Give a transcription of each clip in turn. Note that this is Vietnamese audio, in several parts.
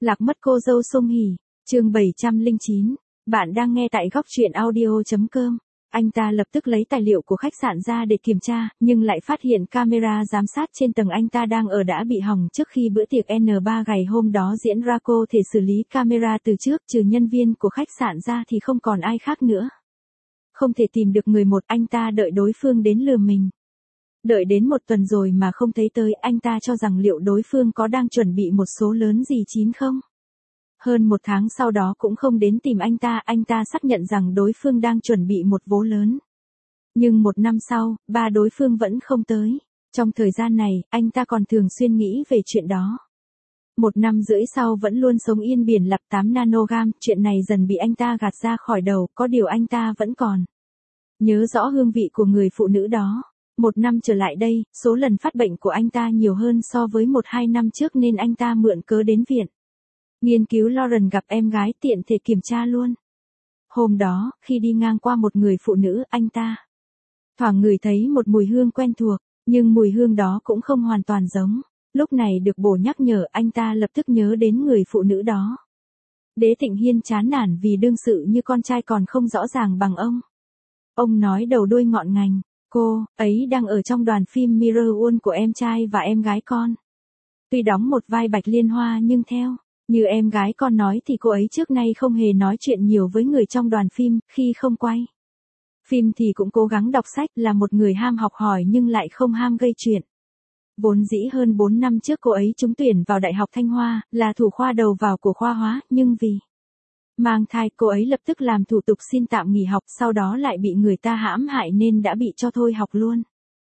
Lạc mất cô dâu Song Hỷ, chương 709. Bạn đang nghe tại góc truyện audio.com. Anh ta lập tức lấy tài liệu của khách sạn ra để kiểm tra, nhưng lại phát hiện camera giám sát trên tầng anh ta đang ở đã bị hỏng trước khi bữa tiệc N3 ngày hôm đó diễn ra. Cô thể xử lý camera từ trước, trừ nhân viên của khách sạn ra thì không còn ai khác nữa. Không thể tìm được người một, anh ta đợi đối phương đến lừa mình. Đợi đến 1 tuần rồi mà không thấy tới, anh ta cho rằng liệu đối phương có đang chuẩn bị một số lớn gì chín không? Hơn 1 tháng sau đó cũng không đến tìm anh ta xác nhận rằng đối phương đang chuẩn bị một vố lớn. Nhưng 1 năm sau, đối phương vẫn không tới. Trong thời gian này, anh ta còn thường xuyên nghĩ về chuyện đó. 1 năm rưỡi sau vẫn luôn sống yên biển lặng 8 nanogam, chuyện này dần bị anh ta gạt ra khỏi đầu, có điều anh ta vẫn còn nhớ rõ hương vị của người phụ nữ đó. 1 năm trở lại đây, số lần phát bệnh của anh ta nhiều hơn so với 1-2 năm trước nên anh ta mượn cớ đến viện nghiên cứu Lauren gặp em gái tiện thể kiểm tra luôn. Hôm đó, khi đi ngang qua một người phụ nữ, anh ta thoảng ngửi thấy một mùi hương quen thuộc, nhưng mùi hương đó cũng không hoàn toàn giống. Lúc này được bổ nhắc nhở, anh ta lập tức nhớ đến người phụ nữ đó. Đế Thịnh Hiên chán nản vì đương sự như con trai còn không rõ ràng bằng ông. Ông nói đầu đuôi ngọn ngành, cô ấy đang ở trong đoàn phim Mirror World của em trai và em gái con. Tuy đóng một vai Bạch Liên Hoa nhưng theo như em gái con nói thì cô ấy trước nay không hề nói chuyện nhiều với người trong đoàn phim, khi không quay phim thì cũng cố gắng đọc sách, là một người ham học hỏi nhưng lại không ham gây chuyện. Vốn dĩ hơn 4 năm trước cô ấy trúng tuyển vào Đại học Thanh Hoa, là thủ khoa đầu vào của khoa hóa, nhưng vì mang thai cô ấy lập tức làm thủ tục xin tạm nghỉ học, sau đó lại bị người ta hãm hại nên đã bị cho thôi học luôn.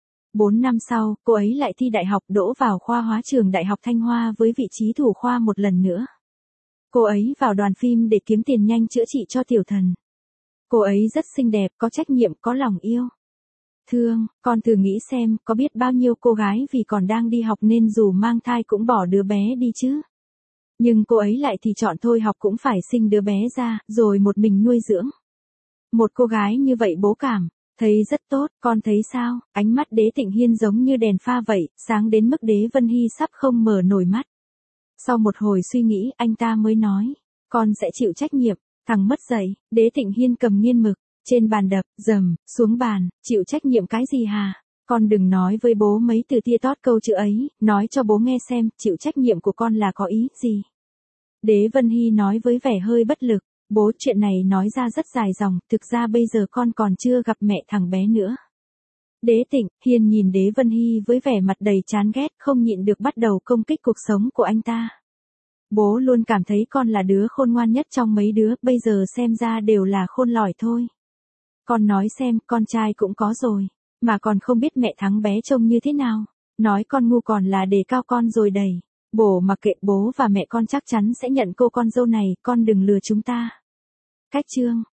4 năm sau, cô ấy lại thi đại học đỗ vào khoa hóa trường Đại học Thanh Hoa với vị trí thủ khoa một lần nữa. Cô ấy vào đoàn phim để kiếm tiền nhanh chữa trị cho tiểu thần. Cô ấy rất xinh đẹp, có trách nhiệm, có lòng yêu thương. Con thử nghĩ xem, có biết bao nhiêu cô gái vì còn đang đi học nên dù mang thai cũng bỏ đứa bé đi chứ. Nhưng cô ấy lại thì chọn thôi học cũng phải sinh đứa bé ra, rồi một mình nuôi dưỡng. Một cô gái như vậy bố cảm thấy rất tốt, con thấy sao? Ánh mắt Đế Thịnh Hiên giống như đèn pha vậy, sáng đến mức Đế Vân Hy sắp không mở nổi mắt. Sau một hồi suy nghĩ, anh ta mới nói, con sẽ chịu trách nhiệm. Thằng mất dạy, Đế Thịnh Hiên cầm nghiên mực trên bàn đập, dầm xuống bàn, chịu trách nhiệm cái gì hả? Con đừng nói với bố mấy từ tia tót câu chữ ấy, nói cho bố nghe xem, chịu trách nhiệm của con là có ý gì? Đế Vân Hy nói với vẻ hơi bất lực, bố, chuyện này nói ra rất dài dòng, thực ra bây giờ con còn chưa gặp mẹ thằng bé nữa. Đế Thịnh Hiên nhìn Đế Vân Hy với vẻ mặt đầy chán ghét, không nhịn được bắt đầu công kích cuộc sống của anh ta. Bố luôn cảm thấy con là đứa khôn ngoan nhất trong mấy đứa, bây giờ xem ra đều là khôn lỏi thôi. Con nói xem, con trai cũng có rồi, mà còn không biết mẹ thằng bé trông như thế nào. Nói con ngu còn là đề cao con rồi đầy. Bố mặc kệ, bố và mẹ con chắc chắn sẽ nhận cô con dâu này, con đừng lừa chúng ta. Cách chương